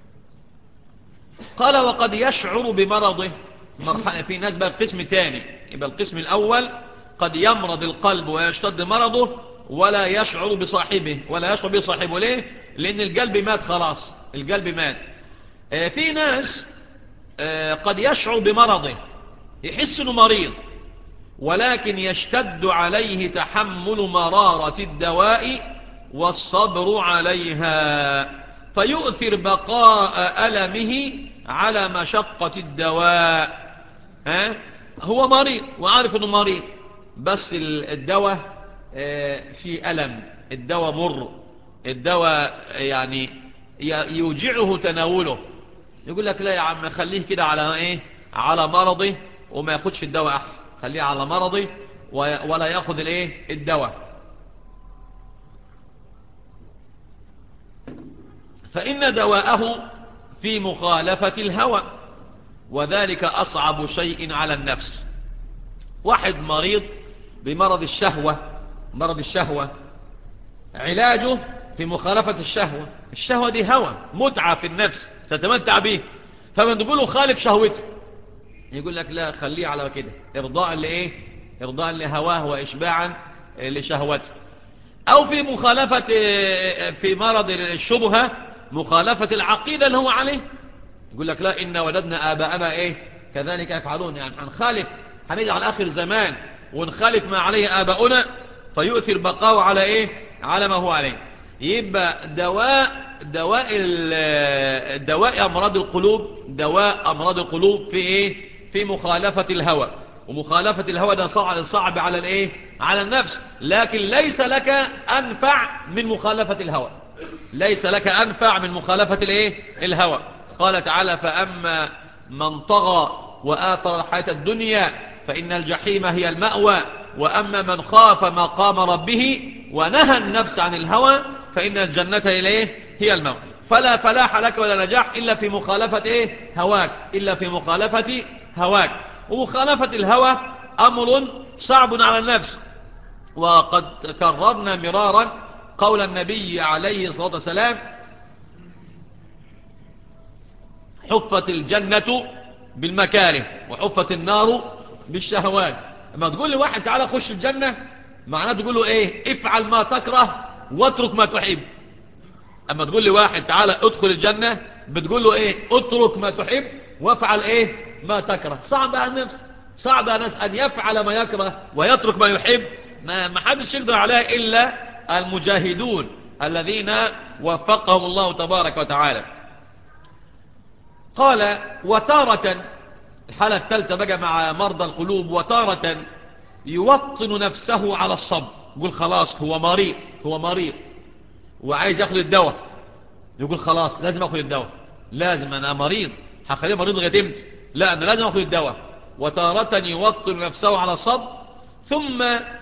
Speaker 2: قال وقد يشعر بمرضه، مرحلة في ناس بقى القسم الثاني. يبقى القسم الأول قد يمرض القلب ويشتد مرضه ولا يشعر بصاحبه، ولا يشعر بصاحبه. ليه؟ لأن القلب مات خلاص، القلب مات. آه في ناس آه قد يشعر بمرضه، يحس انه مريض، ولكن يشتد عليه تحمل مرارة الدواء والصبر عليها، فيؤثر بقاء ألمه على مشقة الدواء. ها؟ هو مريض وعارف انه مريض، بس الدواء في ألم، الدواء مر، الدواء يعني يوجعه تناوله. يقول لك لا يا عم خليه كده على ايه؟ على مرضه وما ياخدش الدواء احسن، خليه على مرضه ولا ياخد الايه؟ الدواء. فإن دواءه في مخالفة الهوى، وذلك أصعب شيء على النفس. واحد مريض بمرض الشهوة، مرض الشهوة علاجه في مخالفة الشهوة. الشهوة دي هوى، متعة في النفس تتمتع به، فمن تقوله خالف شهوته يقول لك لا خليه على كده، إرضاء لإيه؟ إرضاء لهواه وإشباعا لشهوته. أو في مخالفة في مرض الشبهة مخالفة العقيدة اللي هو عليه، يقول لك لا إن ولدنا آباءنا إيه؟ كذلك يفعلون، يعني هنخالف، هنيجي على آخر زمان ونخالف ما عليه آباؤنا، فيؤثر بقاءه على إيه؟ على ما هو عليه. يبقى دواء دواء دواء أمراض القلوب، دواء أمراض القلوب في إيه؟ في مخالفة الهوى. ومخالفة الهوى ده صعب, صعب على الإيه؟ على النفس، لكن ليس لك أنفع من مخالفة الهوى، ليس لك أنفع من مخالفة الإيه؟ الهوى. قال تعالى فأما من طغى وآثر الحياة الدنيا فإن الجحيم هي المأوى، وأما من خاف مقام ربه ونهى النفس عن الهوى فإن الجنة إليه هي المأوى. فلا فلاح لك ولا نجاح إلا في مخالفة إيه؟ هواك، إلا في مخالفة هواك. ومخالفة الهوى أمر صعب على النفس، وقد كررنا مرارا قول النبي عليه الصلاة والسلام حفت الجنة بالمكاره وحفت النار بالشهوات. اما تقول لواحد تعالى خش الجنة معناه تقول له ايه؟ افعل ما تكره واترك ما تحب. اما تقول لواحد تعالى ادخل الجنة بتقول له ايه؟ اترك ما تحب وافعل ايه؟ ما تكره. صعب على النفس، صعب على الناس ان يفعل ما يكره ويترك ما يحب. ما حدش يقدر عليها الا المجاهدون الذين وفقهم الله تبارك وتعالى. قال وتارة، الحالة الثالثة بقى مع مرضى القلوب، وتارة يوطن نفسه على الصبر، يقول خلاص هو مريض هو مريض وعايز ياخد الدواء، يقول خلاص لازم اخد الدواء، لازم انا مريض هخليه مريض لغايه امتى؟ لا انا لازم اخد الدواء. وتارة يوطن نفسه على الصبر ثم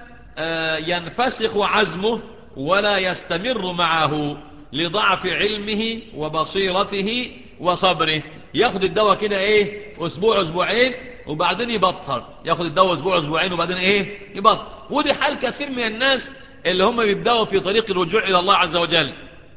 Speaker 2: ينفسخ عزمه ولا يستمر معه لضعف علمه وبصيرته وصبره. ياخد الدواء كده ايه اسبوع اسبوعين وبعدين يبطل، ياخد الدواء اسبوع اسبوعين وبعدين ايه يبطل. ودي حال كثير من الناس اللي هم بيبدأوا في طريق الرجوع الى الله عز وجل.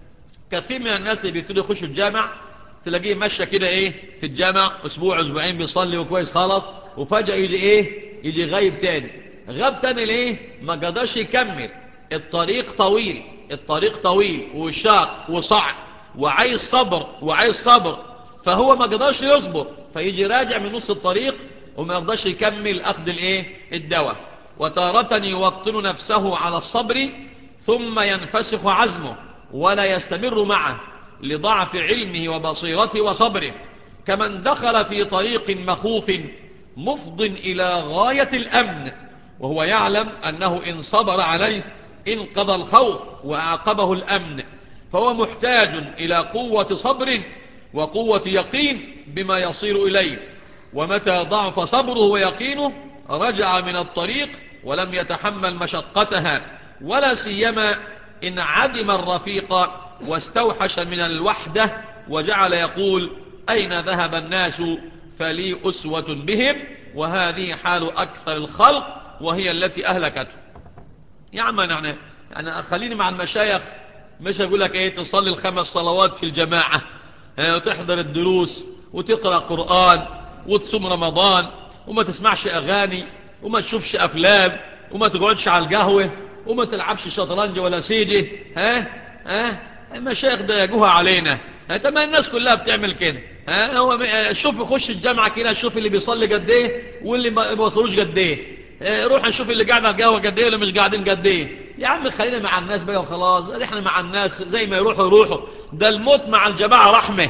Speaker 2: كثير من الناس اللي بيبتدوا يخشوا الجامع تلاقيه ماشي كده ايه في الجامع اسبوع اسبوعين بيصلي وكويس خالص، وفجأة يجي ايه يجي غايب تاني. غاب تاني ليه؟ ما قدرش يكمل. الطريق طويل، الطريق طويل وشاق وصعب وعايز صبر وعايز صبر، فهو ما قدرش يصبر فيجي راجع من نص الطريق وما يقدرش يكمل اخذ الايه الدواء. وتارة يوطن نفسه على الصبر ثم ينفسخ عزمه ولا يستمر معه لضعف علمه وبصيرته وصبره، كمن دخل في طريق مخوف مفض إلى غاية الأمن وهو يعلم أنه إن صبر عليه انقضى الخوف وأعقبه الأمن، فهو محتاج إلى قوة صبر وقوة يقين بما يصير إليه. ومتى ضعف صبره ويقينه رجع من الطريق ولم يتحمل مشقتها، ولا سيما إن عدم الرفيق واستوحش من الوحدة وجعل يقول أين ذهب الناس فلي أسوة بهم، وهذه حال أكثر الخلق وهي التي أهلكته. يعني يعني يعني خليني مع المشايخ، مش أقول لك إيه تصلي الخمس صلوات في الجماعة وتحضر الدروس وتقرأ قرآن وتصوم رمضان وما تسمعش أغاني وما تشوفش أفلام وما تقعدش على القهوة وما تلعبش شطرنج ولا سيدي. ها ها المشايخ ضايقوها علينا. تمام الناس كلها بتعمل كده. ها هو شوف يخش الجامعة كده، شوف اللي بيصلي قد ايه واللي ما بيوصلوش قد ايه. روح نشوف اللي قاعد على القهوة قد ايه واللي مش قاعدين قد ايه. يا عم خلينا مع الناس بقى وخلاص، احنا مع الناس زي ما يروحوا يروحوا، ده الموت مع الجماعة رحمة.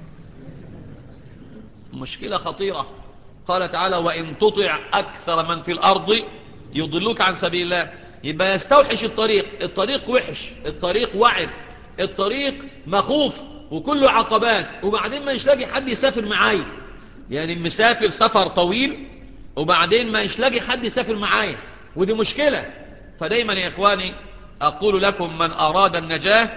Speaker 2: مشكلة خطيرة. قال تعالى وإن تطع أكثر من في الأرض يضلوك عن سبيل الله. يبقى يستوحش الطريق، الطريق وحش، الطريق وعد، الطريق مخوف وكله عقبات، وبعدين ما يشلاقي حد يسافر معاي. يعني مسافر سفر طويل وبعدين ما يشلاقي حد يسافر معاي، ودي مشكلة. فدايما يا إخواني أقول لكم من أراد النجاة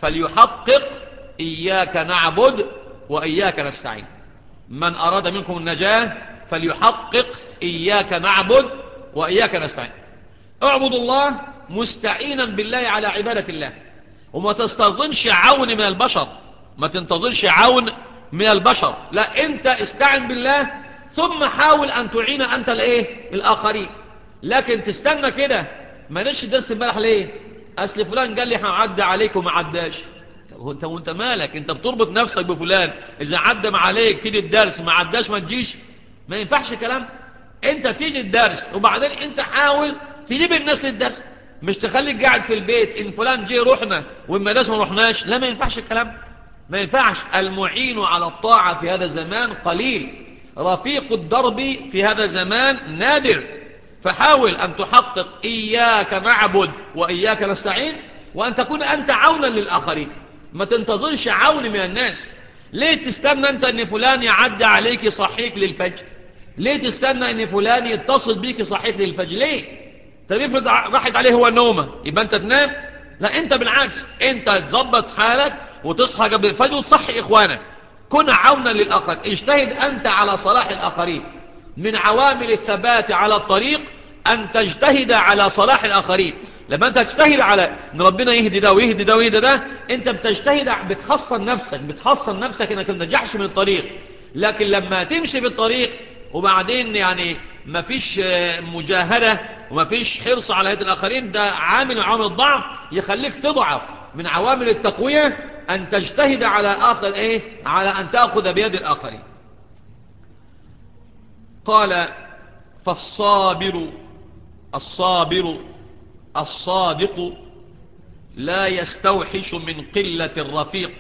Speaker 2: فليحقق إياك نعبد وإياك نستعين. من أراد منكم النجاة فليحقق إياك نعبد وإياك نستعين. اعبد الله مستعينا بالله على عبادة الله، وما تستظنش عون من البشر، ما تنتظرش عون من البشر، لا انت استعن بالله ثم حاول ان تعين انت الايه الاخرين. لكن تستنى كده ما نش درس امبارح ليه؟ اصل فلان قال لي هعدي عليك وما عداش. طب انت وانت مالك؟ انت بتربط نفسك بفلان، اذا عدى عليك تيجي الدرس ما عداش ما تجيش، ما ينفعش كلام. انت تيجي الدرس وبعدين انت حاول تجيب الناس للدرس، مش تخليك قاعد في البيت ان فلان جه رحنا واما ناس ما رحناش. لا ما ينفعش الكلام، ما ينفعش. المعين على الطاعة في هذا الزمان قليل، رفيق الدرب في هذا الزمان نادر. فحاول أن تحقق إياك نعبد وإياك نستعين، وأن تكون أنت عونا للآخرين، ما تنتظرش عون من الناس. ليه تستنى أنت أن فلان يعدي عليك يصحيك للفجر؟ ليه تستنى أن فلان يتصل بيك يصحيك للفجر؟ ليه؟ طب افرض راحت عليه هو النومة يبقى أنت تنام؟ لا انت بالعكس، انت تظبط حالك وتصحى قبل الفجر وتصحي اخوانك. كن عونا للآخر، اجتهد انت على صلاح الاخرين. من عوامل الثبات على الطريق ان تجتهد على صلاح الاخرين. لما انت تجتهد على ان ربنا يهدي ده ويهدي ده ويهدي ده، انت بتجتهد بتحصن نفسك، بتحصن نفسك انك ما تنجحش من الطريق. لكن لما تمشي في الطريق وبعدين يعني ما فيش مجاهدة وما فيش حرص على هداية الآخرين، ده عامل من عوامل الضعف يخليك تضعف. من عوامل التقوية أن تجتهد على آخر إيه؟ على أن تأخذ بيد الآخرين. قال فالصابر الصابر الصادق لا يستوحش من قلة الرفيق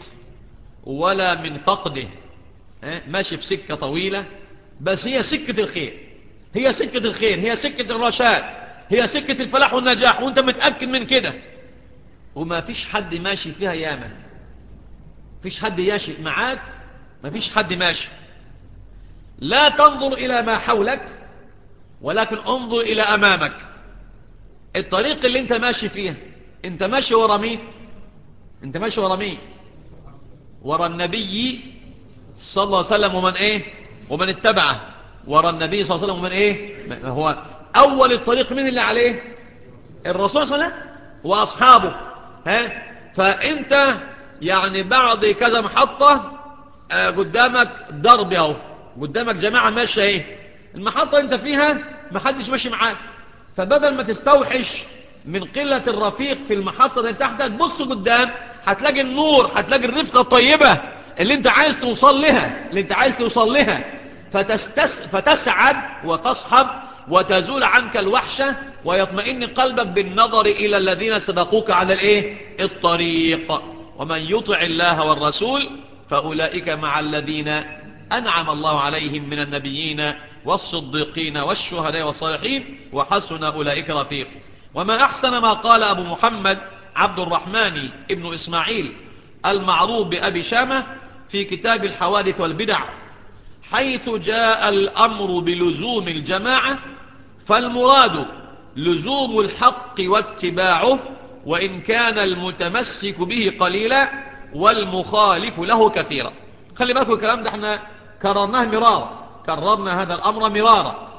Speaker 2: ولا من فقده. ماشي في سكة طويلة بس هي سكة الخير، هي سكة الخير، هي سكة الرشاد، هي سكة الفلاح والنجاح، وانت متأكد من كده، وما فيش حد ماشي فيها ياما، فيش حد ياشي معاك، ما فيش حد ماشي. لا تنظر إلى ما حولك، ولكن انظر إلى أمامك. الطريق اللي انت ماشي فيها، انت ماشي ورا مين؟ انت ماشي ورا مين؟ ورا النبي صلى الله عليه وسلم، ومن ايه؟ ومن اتبعه. ورا النبي صلى الله عليه وسلم ومن ايه؟ هو اول الطريق مين اللي عليه؟ الرسول صلى الله عليه وسلم واصحابه. ها؟ فانت يعني بعد كذا محطة آه قدامك ضرب اهو، قدامك جماعة ماشية ايه، المحطة انت فيها محدش ماشي معاك، فبدل ما تستوحش من قلة الرفيق في المحطة اللي تحتك، بص قدام هتلاقي النور، هتلاقي الرفقة الطيبة اللي انت عايز توصل لها، اللي انت عايز توصل لها فتستس فتسعد وتصحب وتزول عنك الوحشة، ويطمئن قلبك بالنظر إلى الذين سبقوك على الايه الطريق. ومن يطع الله والرسول فأولئك مع الذين أنعم الله عليهم من النبيين والصديقين والشهداء والصالحين وحسن أولئك رفيق. وما أحسن ما قال أبو محمد عبد الرحمن ابن إسماعيل المعروف بأبي شامة في كتاب الحوادث والبدع، حيث جاء الأمر بلزوم الجماعة فالمراد لزوم الحق واتباعه، وإن كان المتمسك به قليلا والمخالف له كثيرا. خلي بالكم الكلام ده احنا كررناه مرارا، كررنا هذا الأمر مرارا.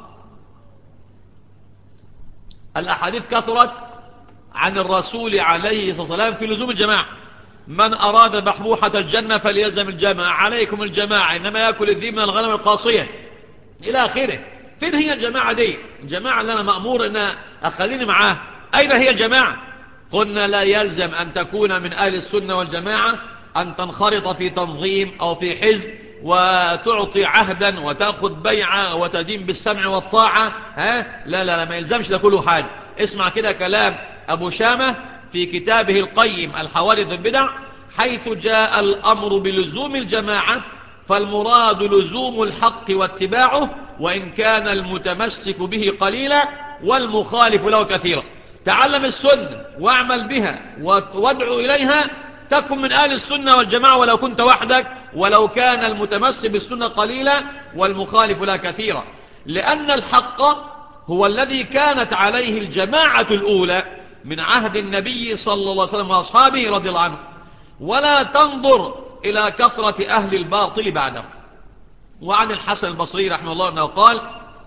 Speaker 2: الأحاديث كثرت عن الرسول عليه الصلاة والسلام في لزوم الجماعة. من أراد بحبوحة الجنة فليلزم الجماعة، عليكم الجماعة، إنما يأكل الذئب من الغنم القاصية إلى آخره. فين هي الجماعة دي؟ الجماعة اللي أنا مأمور أن أخليني معاه، أين هي الجماعة؟ قلنا لا يلزم أن تكون من أهل السنة والجماعة أن تنخرط في تنظيم أو في حزب وتعطي عهدا وتأخذ بيعة وتدين بالسمع والطاعة. ها؟ لا لا لا، ما يلزمش ده كله حاجة. اسمع كده كلام أبو شامة في كتابه القيم الحوادث والبدع، حيث جاء الأمر بلزوم الجماعة فالمراد لزوم الحق واتباعه، وإن كان المتمسك به قليلا والمخالف له كثيرا. تعلم السنة واعمل بها وادعو إليها، تكن من أهل السنة والجماعة ولو كنت وحدك، ولو كان المتمسك بالسنة قليلا والمخالف لا كثيرا، لأن الحق هو الذي كانت عليه الجماعة الأولى من عهد النبي صلى الله عليه وسلم وأصحابه رضي الله عنه. ولا تنظر إلى كثرة أهل الباطل بعده. وعن الحسن البصري رحمه الله أنه قال: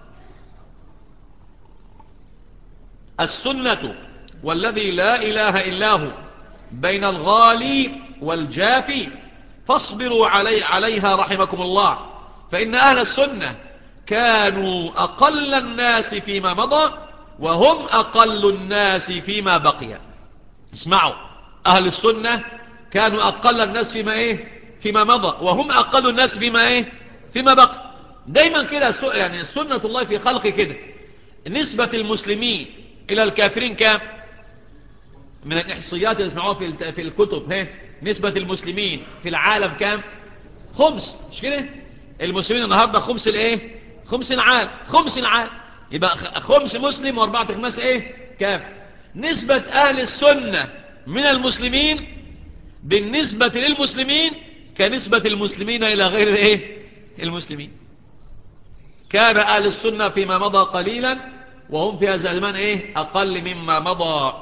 Speaker 2: السنة والذي لا إله إلا هو بين الغالي والجافي فاصبروا علي عليها رحمكم الله، فإن أهل السنة كانوا أقل الناس فيما مضى وهم أقل الناس فيما بقي. اسمعوا، أهل السنة كانوا أقل الناس فيما إيه؟ فيما مضى، وهم أقل الناس فيما إيه؟ فيما بقي. دايما كده يعني سنة الله في خلقه كده. نسبة المسلمين إلى الكافرين كام؟ من الإحصائيات اللي اسمعوها في في الكتب، ها، نسبة المسلمين في العالم كام؟ خمس، مش كده؟ المسلمين النهارده خمس الايه؟ خمس العالم، خمس العالم، يبقى خمس مسلم واربعة خماس ايه؟ كافر. نسبة أهل السنة من المسلمين بالنسبة للمسلمين كنسبة المسلمين إلى غير الايه؟ المسلمين. كان أهل السنة فيما مضى قليلا وهم في هذا الزمان ايه؟ أقل مما مضى.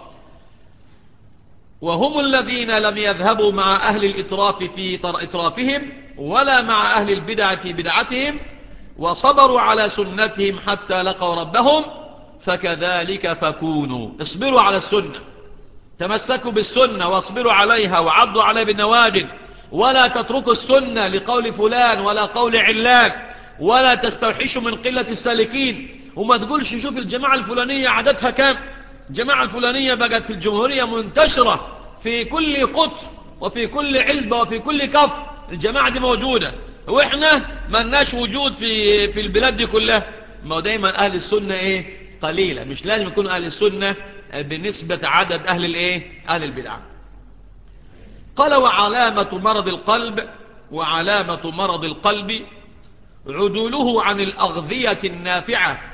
Speaker 2: وهم الذين لم يذهبوا مع أهل الإطراف في إطرافهم ولا مع أهل البدع في بدعتهم، وصبروا على سنتهم حتى لقوا ربهم، فكذلك فكونوا. اصبروا على السنة، تمسكوا بالسنة واصبروا عليها وعضوا عليها بالنواجذ، ولا تتركوا السنة لقول فلان ولا قول علان، ولا تستوحشوا من قلة السالكين. وما تقولش شوف الجماعة الفلانية عددها كام، الجماعة الفلانية بقت في الجمهورية منتشرة في كل قطر وفي كل علبة وفي كل كف، الجماعة دي موجودة واحنا ما لناش وجود في في البلاد دي كلها. ما هو دايما اهل السنة ايه؟ قليلة. مش لازم يكونوا اهل السنة بنسبة عدد اهل الايه؟ اهل البدع. قال: وعلامة مرض القلب وعلامة مرض القلب عدوله عن الأغذية النافعة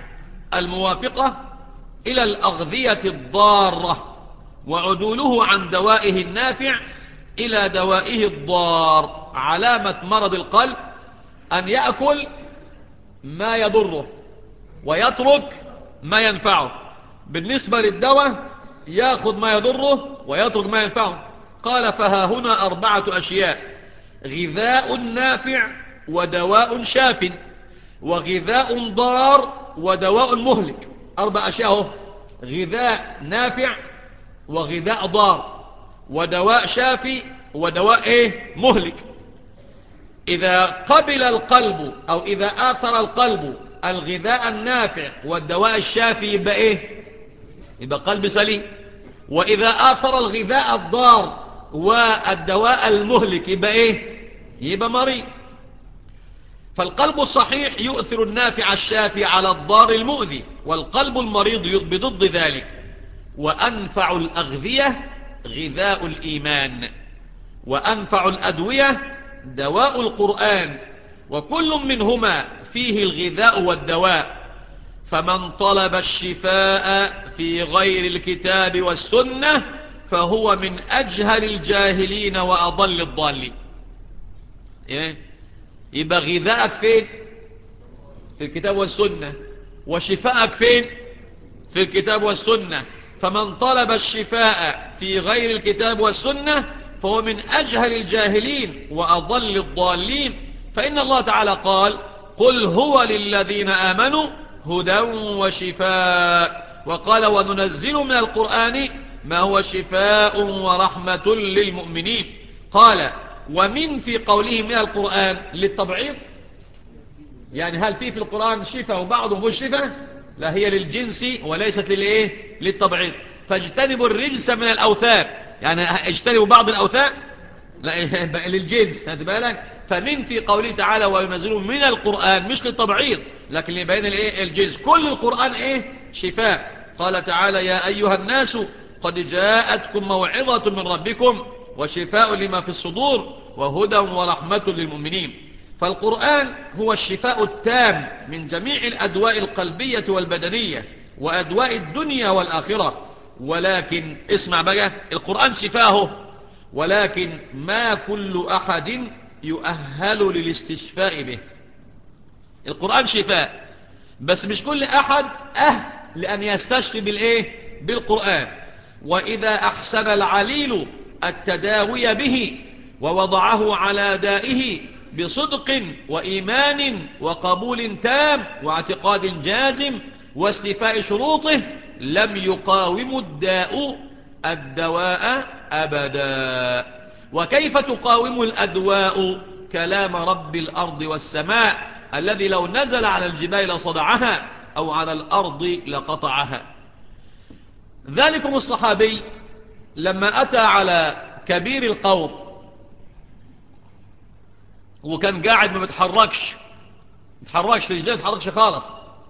Speaker 2: الموافقة إلى الأغذية الضارة، وعدوله عن دوائه النافع إلى دوائه الضار. علامة مرض القلب أن يأكل ما يضره ويترك ما ينفعه. بالنسبة للدواء يأخذ ما يضره ويترك ما ينفعه. قال فها هنا أربعة أشياء: غذاء نافع ودواء شاف، وغذاء ضار ودواء مهلك. أربع أشياء: غذاء نافع وغذاء ضار ودواء شافي ودواء إيه؟ مهلك. إذا قبل القلب أو إذا آثر القلب الغذاء النافع والدواء الشافي يبقى إيه؟ يبقى قلب سليم. وإذا آثر الغذاء الضار والدواء المهلك يبقى إيه؟ يبقى مريض. فالقلب الصحيح يؤثر النافع الشافي على الضار المؤذي، والقلب المريض بضد ذلك. وأنفع الأغذية غذاء الإيمان، وأنفع الأدوية دواء القرآن، وكل منهما فيه الغذاء والدواء. فمن طلب الشفاء في غير الكتاب والسنة فهو من أجهل الجاهلين وأضل الضالين. يبقى غذاءك فين؟ في الكتاب والسنة. وشفاءك فين؟ في الكتاب والسنة. فمن طلب الشفاء في غير الكتاب والسنة فهو من أجهل الجاهلين وأضل الضالين. فإن الله تعالى قال: قل هو للذين آمنوا هدى وشفاء. وقال: وننزل من القرآن ما هو شفاء ورحمة للمؤمنين. قال: ومن في قوله من القرآن للتبعيض، يعني هل في في القرآن شفاء وبعضه مش شفاء؟ لا، هي للجنس وليست للإيه؟ للتبعيض. فاجتنبوا الرجس من الأوثان، يعني اجتنبوا بعض الأوثان، لا للجنس، هات بالك. فمن في قوله تعالى وينزلوا من القرآن مش للتبعيض لكن لبيان الايه؟ الجنس. كل القرآن ايه؟ شفاء. قال تعالى: يا أيها الناس قد جاءتكم موعظة من ربكم وشفاء لما في الصدور وهدى ورحمة للمؤمنين. فالقرآن هو الشفاء التام من جميع الأدواء القلبية والبدنية وأدواء الدنيا والآخرة. ولكن اسمع بقى، القرآن شفاءه، ولكن ما كل أحد يؤهل للاستشفاء به. القرآن شفاء بس مش كل أحد أهل لأن يستشفي بالإيه؟ بالقرآن. وإذا أحسن العليل التداوي به ووضعه على دائه بصدق وإيمان وقبول تام واعتقاد جازم واستيفاء شروطه لم يقاوم الداء الدواء أبدا. وكيف تقاوم الأدواء كلام رب الأرض والسماء الذي لو نزل على الجبال لصدعها أو على الأرض لقطعها. ذلكم الصحابي لما أتى على كبير القوم وكان قاعد ما بتحركش بتحركش رجليه بتحركش خالص،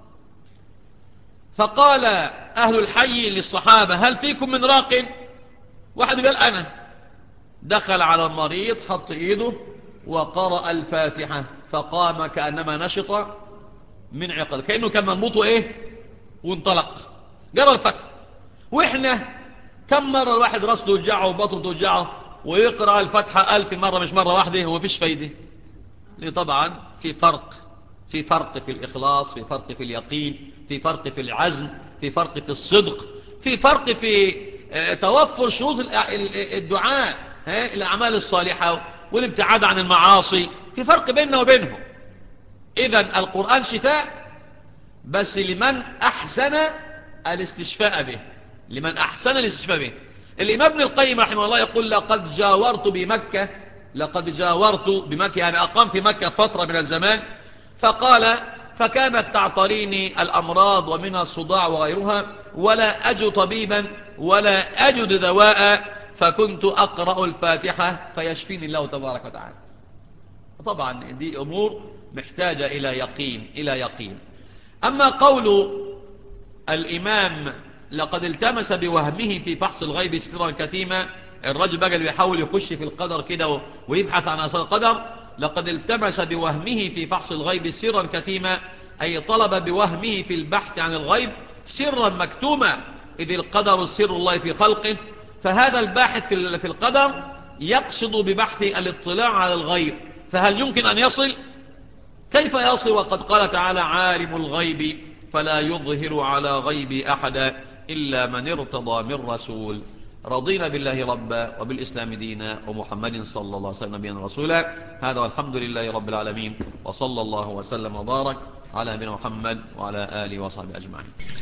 Speaker 2: فقال أهل الحي للصحابة: هل فيكم من راق؟ واحد قال: أنا. دخل على المريض، حط إيده وقرأ الفاتحة فقام كأنما نشط من عقل، كأنه كان منبوطه إيه وانطلق، قرأ الفاتحة. وإحنا كم مرة الواحد رأسه توجعه وبطنه توجعه ويقرأ الفاتحة ألف مرة مش مرة واحدة ومفيش فايدة؟ ليه؟ طبعا في فرق في فرق في الإخلاص، في فرق في اليقين، في فرق في العزم، في فرق في الصدق، في فرق في توفر شروط الدعاء، الأعمال الصالحة والابتعاد عن المعاصي، في فرق بيننا وبينهم. إذن القرآن شفاء بس لمن أحسن الاستشفاء به، لمن أحسن الاستشفاء به. الإمام ابن القيم رحمه الله يقول: لقد جاورت بمكة لقد جاورت بمكة يعني أقام في مكة فترة من الزمان. فقال: فكانت تعتريني الأمراض ومنها الصداع وغيرها ولا أجد طبيبا ولا أجد دواء، فكنت أقرأ الفاتحة فيشفيني الله تبارك وتعالى. طبعا دي أمور محتاجة إلى يقين إلى يقين. أما قول الإمام: لقد التمس بوهمه في فحص الغيب سرا كتيما، الرجل بقى اللي بيحاول يخش في القدر كده ويبحث عن أسرار القدر، لقد التمس بوهمه في فحص الغيب سرا كتيما أي طلب بوهمه في البحث عن الغيب سرا مكتوما، إذ القدر سر الله في خلقه. فهذا الباحث في القدر يقصد ببحث الاطلاع على الغيب، فهل يمكن أن يصل؟ كيف يصل وقد قال تعالى عالم الغيب فلا يظهر على غيب أحدا إلا من ارتضى من رسول. رضينا بالله ربا وبالإسلام دينا ومحمد صلى الله عليه وسلم نبيا رسولا. هذا والحمد لله رب العالمين، وصلى الله وسلم وبارك على نبينا محمد وعلى آله وصحبه أجمعين.